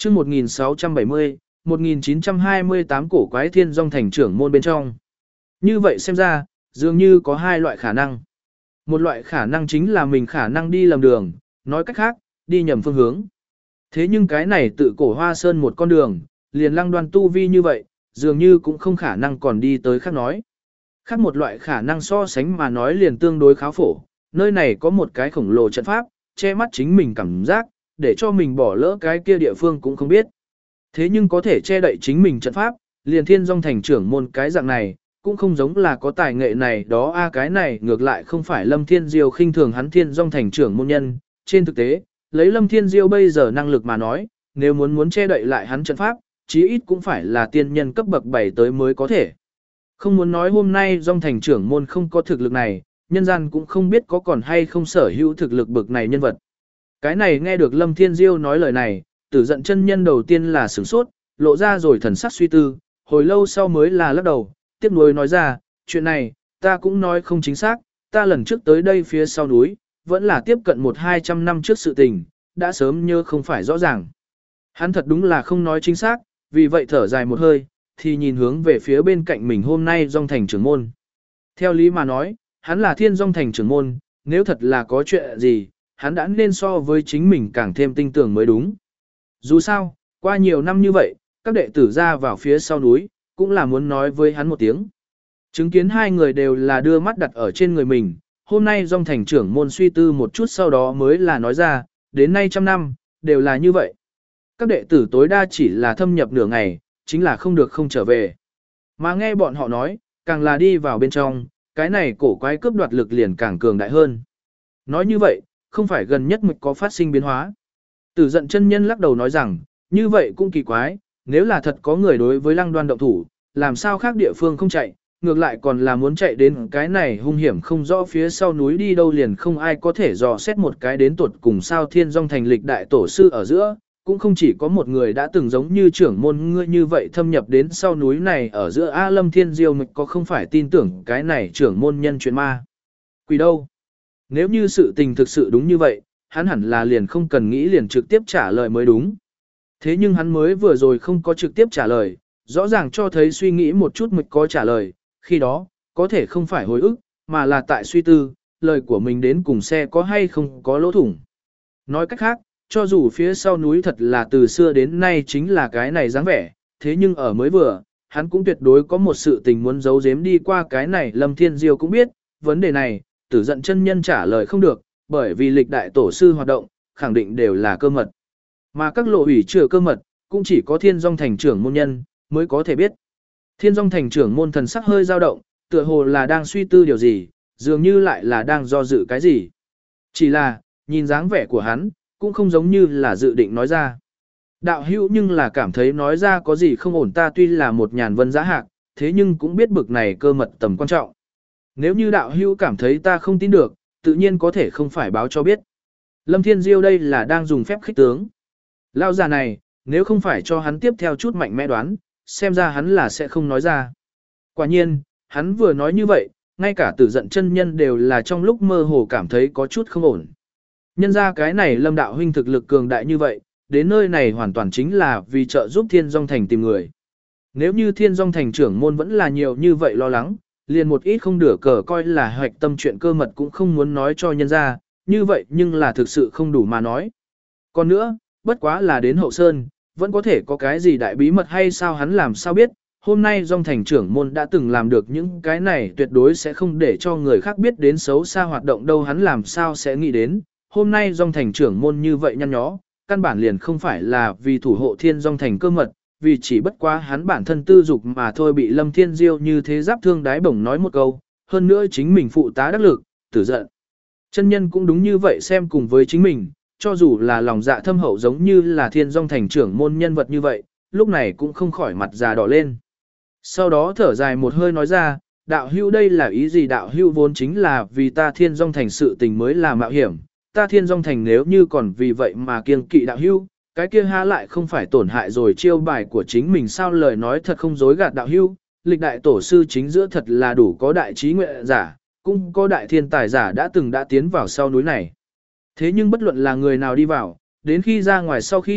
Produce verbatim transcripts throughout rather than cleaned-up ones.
chương một nghìn sáu trăm bảy mươi, một nghìn chín trăm hai mươi tám cổ quái thiên dòng thành trưởng môn bên trong. Như vậy xem ra, dường như có hai loại khả năng. Một loại khả năng chính là mình khả năng đi lầm đường, nói cách khác, đi nhầm phương hướng. Thế nhưng cái này tự cổ hoa sơn một con đường, liền lăng đoan tu vi như vậy, dường như cũng không khả năng còn đi tới khác nói. Khác một loại khả năng so sánh mà nói liền tương đối khá phổ, nơi này có một cái khổng lồ trận pháp, che mắt chính mình cảm giác, để cho mình bỏ lỡ cái kia địa phương cũng không biết. Thế nhưng có thể che đậy chính mình trận pháp, liền thiên dòng thành trưởng môn cái dạng này, cũng không giống là có tài nghệ này đó a cái này ngược lại không phải Lâm Thiên Diêu khinh thường hắn thiên dòng thành trưởng môn nhân, trên thực tế, lấy Lâm Thiên Diêu bây giờ năng lực mà nói, nếu muốn muốn che đậy lại hắn trận pháp, chí ít cũng phải là tiên nhân cấp bậc bảy tới mới có thể. Không muốn nói hôm nay dòng thành trưởng môn không có thực lực này, nhân gian cũng không biết có còn hay không sở hữu thực lực bậc này nhân vật. Cái này nghe được Lâm Thiên Diêu nói lời này, tử giận chân nhân đầu tiên là sửng sốt, lộ ra rồi thần sắc suy tư, hồi lâu sau mới là lắc đầu, tiếc nuối nói ra, chuyện này, ta cũng nói không chính xác, ta lần trước tới đây phía sau núi, vẫn là tiếp cận một hai trăm năm trước sự tình, đã sớm nhớ không phải rõ ràng. Hắn thật đúng là không nói chính xác, vì vậy thở dài một hơi, thì nhìn hướng về phía bên cạnh mình hôm nay dòng thành trưởng môn. Theo lý mà nói, hắn là thiên dòng thành trưởng môn, nếu thật là có chuyện gì, hắn đã nên so với chính mình càng thêm tinh tưởng mới đúng. Dù sao, qua nhiều năm như vậy, các đệ tử ra vào phía sau núi, cũng là muốn nói với hắn một tiếng. Chứng kiến hai người đều là đưa mắt đặt ở trên người mình, hôm nay dòng thành trưởng môn suy tư một chút sau đó mới là nói ra, đến nay trăm năm, đều là như vậy. Các đệ tử tối đa chỉ là thâm nhập nửa ngày, chính là không được không trở về. Mà nghe bọn họ nói, càng là đi vào bên trong, cái này cổ quái cướp đoạt lực liền càng cường đại hơn. Nói như vậy, không phải gần nhất mực có phát sinh biến hóa. Tử giận chân nhân lắc đầu nói rằng, như vậy cũng kỳ quái, nếu là thật có người đối với lăng đoan động thủ, làm sao khác địa phương không chạy, ngược lại còn là muốn chạy đến cái này hung hiểm không rõ phía sau núi đi đâu liền không ai có thể dò xét một cái đến tuột cùng sao thiên dòng thành lịch đại tổ sư ở giữa, cũng không chỉ có một người đã từng giống như trưởng môn ngươi như vậy thâm nhập đến sau núi này ở giữa A Lâm Thiên Diêu mịch có không phải tin tưởng cái này trưởng môn nhân chuyện ma. Quỷ đâu? Nếu như sự tình thực sự đúng như vậy, hắn hẳn là liền không cần nghĩ liền trực tiếp trả lời mới đúng. Thế nhưng hắn mới vừa rồi không có trực tiếp trả lời, rõ ràng cho thấy suy nghĩ một chút mịch có trả lời, khi đó, có thể không phải hồi ức, mà là tại suy tư, lời của mình đến cùng xe có hay không có lỗ thủng. Nói cách khác, cho dù phía sau núi thật là từ xưa đến nay chính là cái này dáng vẻ, thế nhưng ở mới vừa, hắn cũng tuyệt đối có một sự tình muốn giấu giếm đi qua cái này Lâm Thiên Diêu cũng biết, vấn đề này, tử giận chân nhân trả lời không được, bởi vì lịch đại tổ sư hoạt động, khẳng định đều là cơ mật. Mà các lộ hủy chữa cơ mật, cũng chỉ có thiên dòng thành trưởng môn nhân, mới có thể biết. Thiên dòng thành trưởng môn thần sắc hơi dao động, tựa hồ là đang suy tư điều gì, dường như lại là đang do dự cái gì. Chỉ là, nhìn dáng vẻ của hắn, cũng không giống như là dự định nói ra. Đạo hữu nhưng là cảm thấy nói ra có gì không ổn ta tuy là một nhàn vân giá hạc, thế nhưng cũng biết bực này cơ mật tầm quan trọng. Nếu như đạo hữu cảm thấy ta không tin được, tự nhiên có thể không phải báo cho biết. Lâm Thiên Diêu đây là đang dùng phép khích tướng. Lao già này, nếu không phải cho hắn tiếp theo chút mạnh mẽ đoán, xem ra hắn là sẽ không nói ra. Quả nhiên, hắn vừa nói như vậy, ngay cả tử giận chân nhân đều là trong lúc mơ hồ cảm thấy có chút không ổn. Nhân ra cái này Lâm đạo huynh thực lực cường đại như vậy, đến nơi này hoàn toàn chính là vì trợ giúp Thiên Dòng Thành tìm người. Nếu như Thiên Dòng Thành trưởng môn vẫn là nhiều như vậy lo lắng, liền một ít không đửa cờ coi là hoạch tâm chuyện cơ mật cũng không muốn nói cho nhân ra, như vậy nhưng là thực sự không đủ mà nói. Còn nữa, bất quá là đến hậu sơn, vẫn có thể có cái gì đại bí mật hay sao hắn làm sao biết, hôm nay Dòng Thành trưởng môn đã từng làm được những cái này tuyệt đối sẽ không để cho người khác biết đến xấu xa hoạt động đâu hắn làm sao sẽ nghĩ đến, hôm nay Dòng Thành trưởng môn như vậy nhăn nhó, căn bản liền không phải là vì thủ hộ Thiên Dòng Thành cơ mật, vì chỉ bất quá hắn bản thân tư dục mà thôi bị Lâm Thiên Diêu như thế giáp thương đái bổng nói một câu, hơn nữa chính mình phụ tá đắc lực, tử giận. Chân nhân cũng đúng như vậy xem cùng với chính mình, cho dù là lòng dạ thâm hậu giống như là Thiên Dòng Thành trưởng môn nhân vật như vậy, lúc này cũng không khỏi mặt già đỏ lên. Sau đó thở dài một hơi nói ra, đạo hưu đây là ý gì đạo hưu vốn chính là vì ta Thiên Dòng Thành sự tình mới là mạo hiểm, ta Thiên Dòng Thành nếu như còn vì vậy mà kiêng kỵ đạo hưu, cái kia há lại không phải tổn hại rồi chiêu bài của chính mình sao lời nói thật không dối gạt đạo hưu, lịch đại tổ sư chính giữa thật là đủ có đại trí nguyện giả, cũng có đại thiên tài giả đã từng đã tiến vào sau núi này. Thế nhưng bất luận là người nào đi vào, đến khi ra ngoài sau khi,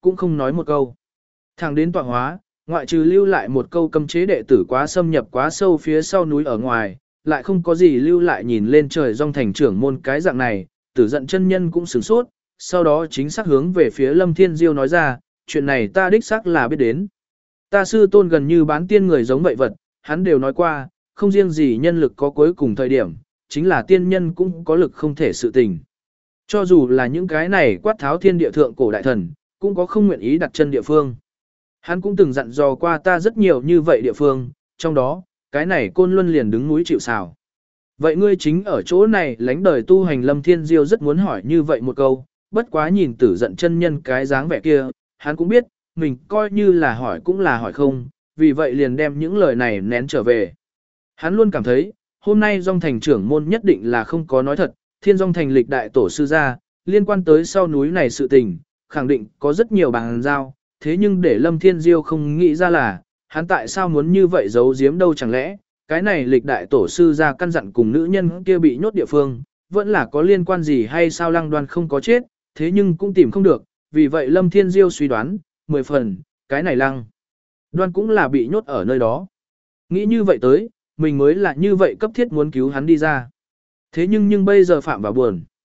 cũng không nói một câu. Thẳng đến tọa hóa, ngoại trừ lưu lại một câu cấm chế đệ tử quá xâm nhập quá sâu phía sau núi ở ngoài, lại không có gì lưu lại nhìn lên trời dòng thành trưởng môn cái dạng này, tử giận chân nhân cũng sửng sốt, sau đó chính xác hướng về phía Lâm Thiên Diêu nói ra, chuyện này ta đích xác là biết đến. Ta sư tôn gần như bán tiên người giống vậy vật, hắn đều nói qua, không riêng gì nhân lực có cuối cùng thời điểm, chính là tiên nhân cũng có lực không thể sự tình. Cho dù là những cái này quát tháo thiên địa thượng cổ đại thần, cũng có không nguyện ý đặt chân địa phương. Hắn cũng từng dặn dò qua ta rất nhiều như vậy địa phương, trong đó, cái này Côn Luân liền đứng núi chịu sào. Vậy ngươi chính ở chỗ này lánh đời tu hành Lâm Thiên Diêu rất muốn hỏi như vậy một câu, bất quá nhìn tử giận chân nhân cái dáng vẻ kia, hắn cũng biết, mình coi như là hỏi cũng là hỏi không, vì vậy liền đem những lời này nén trở về. Hắn luôn cảm thấy, hôm nay Dòng Thành trưởng môn nhất định là không có nói thật, Thiên Dòng Thành lịch đại tổ sư gia, liên quan tới sau núi này sự tình, khẳng định có rất nhiều bàn giao, thế nhưng để Lâm Thiên Diêu không nghĩ ra là, hắn tại sao muốn như vậy giấu giếm đâu, chẳng lẽ, cái này lịch đại tổ sư gia căn dặn cùng nữ nhân kia bị nhốt địa phương, vẫn là có liên quan gì hay sao Lăng Đoan không có chết, thế nhưng cũng tìm không được, vì vậy Lâm Thiên Diêu suy đoán, mười phần, cái này Lăng Đoan cũng là bị nhốt ở nơi đó. Nghĩ như vậy tới, mình mới là như vậy cấp thiết muốn cứu hắn đi ra. Thế nhưng nhưng bây giờ phạm vào buồn.